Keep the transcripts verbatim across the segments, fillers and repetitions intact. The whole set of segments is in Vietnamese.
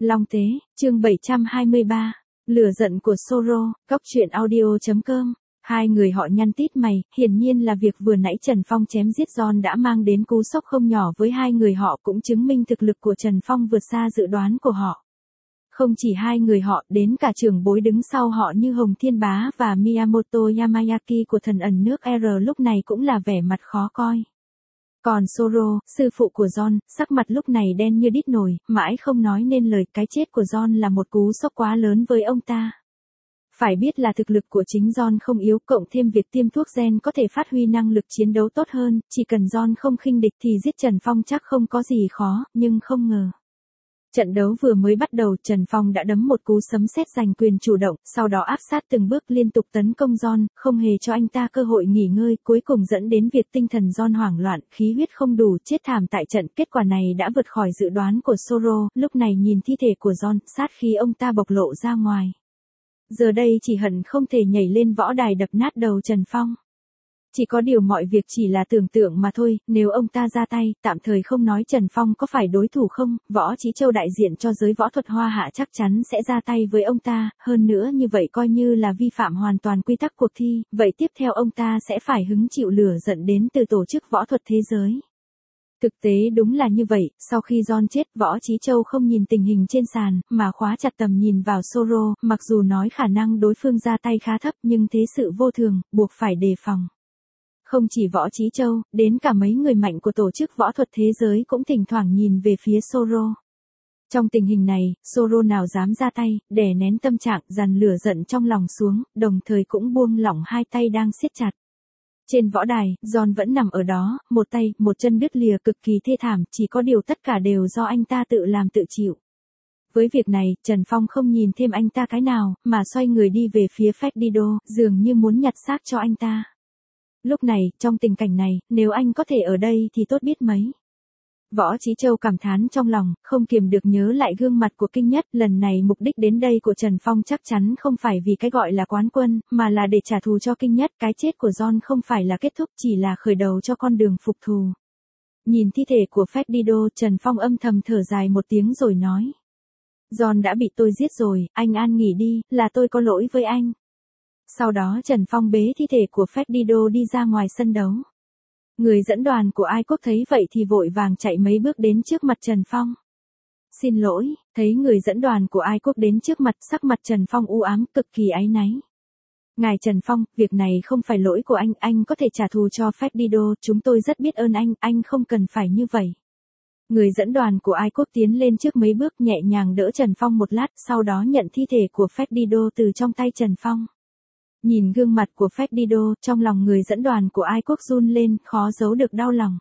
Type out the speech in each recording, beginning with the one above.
Long Tế, chương bảy trăm hai mươi ba. Lửa giận của Soro, cóc truyện audio chấm com. Hai người họ nhăn tít mày, hiển nhiên là việc vừa nãy Trần Phong chém giết John đã mang đến cú sốc không nhỏ với hai người họ, cũng chứng minh thực lực của Trần Phong vượt xa dự đoán của họ. Không chỉ hai người họ, đến cả trưởng bối đứng sau họ như Hồng Thiên Bá và Miyamoto Yamayaki của thần ẩn nước R lúc này cũng là vẻ mặt khó coi. Còn Soro, sư phụ của John, sắc mặt lúc này đen như đít nồi, mãi không nói nên lời. Cái chết của John là một cú sốc quá lớn với ông ta. Phải biết là thực lực của chính John không yếu, cộng thêm việc tiêm thuốc gen có thể phát huy năng lực chiến đấu tốt hơn, chỉ cần John không khinh địch thì giết Trần Phong chắc không có gì khó, nhưng không ngờ. Trận đấu vừa mới bắt đầu, Trần Phong đã đấm một cú sấm sét giành quyền chủ động, sau đó áp sát từng bước liên tục tấn công John, không hề cho anh ta cơ hội nghỉ ngơi, cuối cùng dẫn đến việc tinh thần John hoảng loạn, khí huyết không đủ, chết thảm tại trận. Kết quả này đã vượt khỏi dự đoán của Soro, lúc này nhìn thi thể của John, sát khí ông ta bộc lộ ra ngoài. Giờ đây chỉ hận không thể nhảy lên võ đài đập nát đầu Trần Phong. Chỉ có điều mọi việc chỉ là tưởng tượng mà thôi, nếu ông ta ra tay, tạm thời không nói Trần Phong có phải đối thủ không, Võ Chí Châu đại diện cho giới võ thuật Hoa Hạ chắc chắn sẽ ra tay với ông ta, hơn nữa như vậy coi như là vi phạm hoàn toàn quy tắc cuộc thi, vậy tiếp theo ông ta sẽ phải hứng chịu lửa giận đến từ tổ chức võ thuật thế giới. Thực tế đúng là như vậy, sau khi John chết, Võ Chí Châu không nhìn tình hình trên sàn, mà khóa chặt tầm nhìn vào Soro, mặc dù nói khả năng đối phương ra tay khá thấp nhưng thế sự vô thường, buộc phải đề phòng. Không chỉ Võ Chí Châu, đến cả mấy người mạnh của tổ chức võ thuật thế giới cũng thỉnh thoảng nhìn về phía Soro. Trong tình hình này, Soro nào dám ra tay, đè nén tâm trạng, dằn lửa giận trong lòng xuống, đồng thời cũng buông lỏng hai tay đang siết chặt. Trên võ đài, John vẫn nằm ở đó, một tay, một chân đứt lìa cực kỳ thê thảm, chỉ có điều tất cả đều do anh ta tự làm tự chịu. Với việc này, Trần Phong không nhìn thêm anh ta cái nào, mà xoay người đi về phía Fedido, dường như muốn nhặt xác cho anh ta. Lúc này, trong tình cảnh này, nếu anh có thể ở đây thì tốt biết mấy. Võ Chí Châu cảm thán trong lòng, không kiềm được nhớ lại gương mặt của Kinh Nhất, lần này mục đích đến đây của Trần Phong chắc chắn không phải vì cái gọi là quán quân, mà là để trả thù cho Kinh Nhất, cái chết của John không phải là kết thúc, chỉ là khởi đầu cho con đường phục thù. Nhìn thi thể của Fedido, Trần Phong âm thầm thở dài một tiếng rồi nói. John đã bị tôi giết rồi, anh an nghỉ đi, là tôi có lỗi với anh. Sau đó Trần Phong bế thi thể của Fedido đi ra ngoài sân đấu. Người dẫn đoàn của Ai Quốc thấy vậy thì vội vàng chạy mấy bước đến trước mặt Trần Phong. Xin lỗi, thấy người dẫn đoàn của Ai Quốc đến trước mặt, sắc mặt Trần Phong u ám, cực kỳ áy náy. Ngài Trần Phong, việc này không phải lỗi của anh, anh có thể trả thù cho Fedido, chúng tôi rất biết ơn anh, anh không cần phải như vậy. Người dẫn đoàn của Ai Quốc tiến lên trước mấy bước, nhẹ nhàng đỡ Trần Phong một lát, sau đó nhận thi thể của Fedido từ trong tay Trần Phong. Nhìn gương mặt của Fedido, trong lòng người dẫn đoàn của Ai Quốc run lên, khó giấu được đau lòng.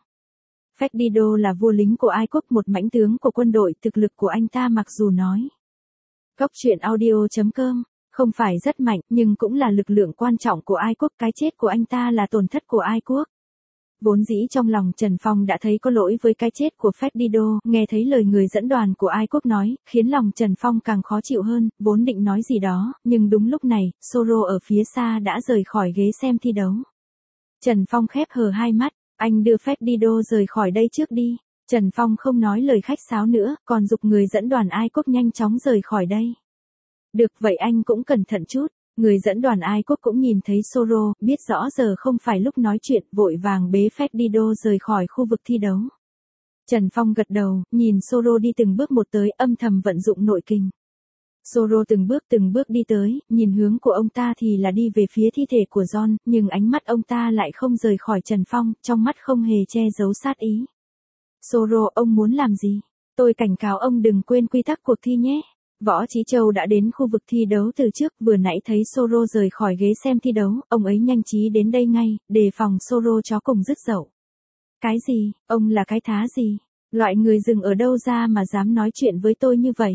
Fedido là vua lính của Ai Quốc, một mãnh tướng của quân đội, thực lực của anh ta mặc dù nói. Cóc truyện audio chấm com, không phải rất mạnh, nhưng cũng là lực lượng quan trọng của Ai Quốc, cái chết của anh ta là tổn thất của Ai Quốc. Vốn dĩ trong lòng Trần Phong đã thấy có lỗi với cái chết của Fedido, nghe thấy lời người dẫn đoàn của Ai Quốc nói, khiến lòng Trần Phong càng khó chịu hơn, vốn định nói gì đó, nhưng đúng lúc này, Soro ở phía xa đã rời khỏi ghế xem thi đấu. Trần Phong khép hờ hai mắt, anh đưa Fedido rời khỏi đây trước đi. Trần Phong không nói lời khách sáo nữa, còn giục người dẫn đoàn Ai Quốc nhanh chóng rời khỏi đây. Được vậy anh cũng cẩn thận chút. Người dẫn đoàn Ai Quốc cũng nhìn thấy Soro, biết rõ giờ không phải lúc nói chuyện, vội vàng bế Fedido rời khỏi khu vực thi đấu. Trần Phong gật đầu, nhìn Soro đi từng bước một tới, âm thầm vận dụng nội kình. Soro từng bước từng bước đi tới, nhìn hướng của ông ta thì là đi về phía thi thể của John, nhưng ánh mắt ông ta lại không rời khỏi Trần Phong, trong mắt không hề che giấu sát ý. Soro, ông muốn làm gì? Tôi cảnh cáo ông đừng quên quy tắc cuộc thi nhé. Võ Chí Châu đã đến khu vực thi đấu từ trước, vừa nãy thấy Soro rời khỏi ghế xem thi đấu, ông ấy nhanh trí đến đây ngay, đề phòng Soro chó cùng dứt dậu. Cái gì, ông là cái thá gì? Loại người rừng ở đâu ra mà dám nói chuyện với tôi như vậy?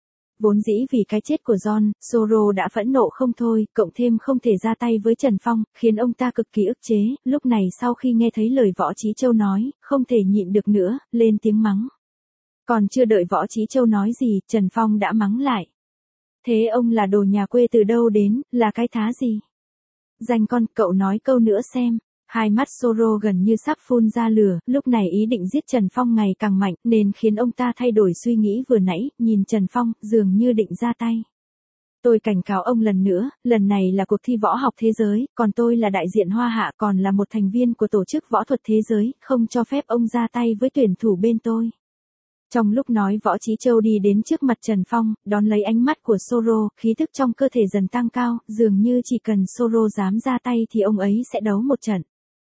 Vốn dĩ vì cái chết của John, Soro đã phẫn nộ không thôi, cộng thêm không thể ra tay với Trần Phong, khiến ông ta cực kỳ ức chế, lúc này sau khi nghe thấy lời Võ Chí Châu nói, không thể nhịn được nữa, lên tiếng mắng. Còn chưa đợi Võ Chí Châu nói gì, Trần Phong đã mắng lại. Thế ông là đồ nhà quê từ đâu đến, là cái thá gì? Danh con, cậu nói câu nữa xem. Hai mắt Soro gần như sắp phun ra lửa, lúc này ý định giết Trần Phong ngày càng mạnh, nên khiến ông ta thay đổi suy nghĩ vừa nãy, nhìn Trần Phong, dường như định ra tay. Tôi cảnh cáo ông lần nữa, lần này là cuộc thi võ học thế giới, còn tôi là đại diện Hoa Hạ, còn là một thành viên của tổ chức võ thuật thế giới, không cho phép ông ra tay với tuyển thủ bên tôi. Trong lúc nói, Võ Chí Châu đi đến trước mặt Trần Phong, đón lấy ánh mắt của Soro, khí thức trong cơ thể dần tăng cao, dường như chỉ cần Soro dám ra tay thì ông ấy sẽ đấu một trận.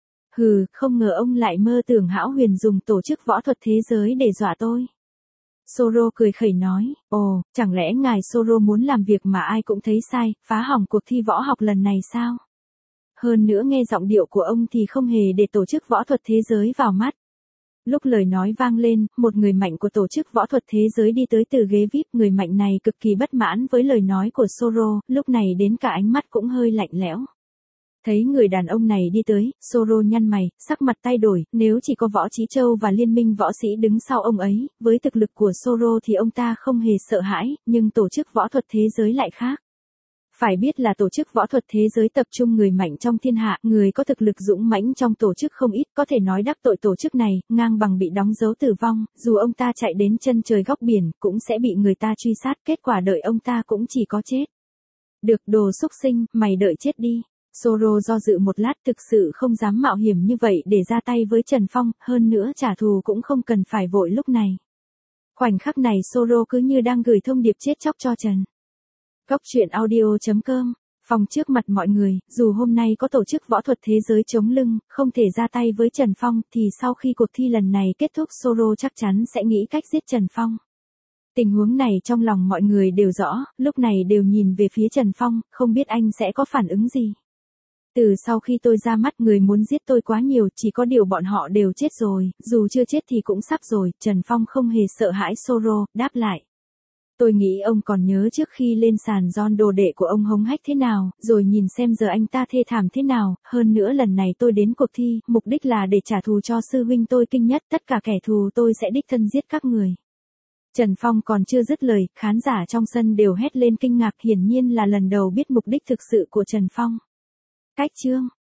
Hừ, không ngờ ông lại mơ tưởng hão huyền dùng tổ chức võ thuật thế giới để dọa tôi. Soro cười khẩy nói, ồ, chẳng lẽ ngài Soro muốn làm việc mà ai cũng thấy sai, phá hỏng cuộc thi võ học lần này sao? Hơn nữa nghe giọng điệu của ông thì không hề để tổ chức võ thuật thế giới vào mắt. Lúc lời nói vang lên, một người mạnh của tổ chức võ thuật thế giới đi tới từ ghế vi ai pi, người mạnh này cực kỳ bất mãn với lời nói của Soro, lúc này đến cả ánh mắt cũng hơi lạnh lẽo. Thấy người đàn ông này đi tới, Soro nhăn mày, sắc mặt thay đổi, nếu chỉ có Võ Chí Châu và liên minh võ sĩ đứng sau ông ấy, với thực lực của Soro thì ông ta không hề sợ hãi, nhưng tổ chức võ thuật thế giới lại khác. Phải biết là tổ chức võ thuật thế giới tập trung người mạnh trong thiên hạ, người có thực lực dũng mãnh trong tổ chức không ít, có thể nói đắc tội tổ chức này, ngang bằng bị đóng dấu tử vong, dù ông ta chạy đến chân trời góc biển, cũng sẽ bị người ta truy sát, kết quả đợi ông ta cũng chỉ có chết. Được, đồ xúc sinh, mày đợi chết đi. Soro do dự một lát, thực sự không dám mạo hiểm như vậy để ra tay với Trần Phong, hơn nữa trả thù cũng không cần phải vội lúc này. Khoảnh khắc này Soro cứ như đang gửi thông điệp chết chóc cho Trần. Góc truyện audio chấm com, phòng trước mặt mọi người, dù hôm nay có tổ chức võ thuật thế giới chống lưng, không thể ra tay với Trần Phong, thì sau khi cuộc thi lần này kết thúc Soro chắc chắn sẽ nghĩ cách giết Trần Phong. Tình huống này trong lòng mọi người đều rõ, lúc này đều nhìn về phía Trần Phong, không biết anh sẽ có phản ứng gì. Từ sau khi tôi ra mắt, người muốn giết tôi quá nhiều, chỉ có điều bọn họ đều chết rồi, dù chưa chết thì cũng sắp rồi. Trần Phong không hề sợ hãi Soro, đáp lại. Tôi nghĩ ông còn nhớ trước khi lên sàn John đồ đệ của ông hống hách thế nào, rồi nhìn xem giờ anh ta thê thảm thế nào, hơn nữa lần này tôi đến cuộc thi, mục đích là để trả thù cho sư huynh tôi kinh nhất, tất cả kẻ thù tôi sẽ đích thân giết các người. Trần Phong còn chưa dứt lời, khán giả trong sân đều hét lên kinh ngạc, hiển nhiên là lần đầu biết mục đích thực sự của Trần Phong. Cách chương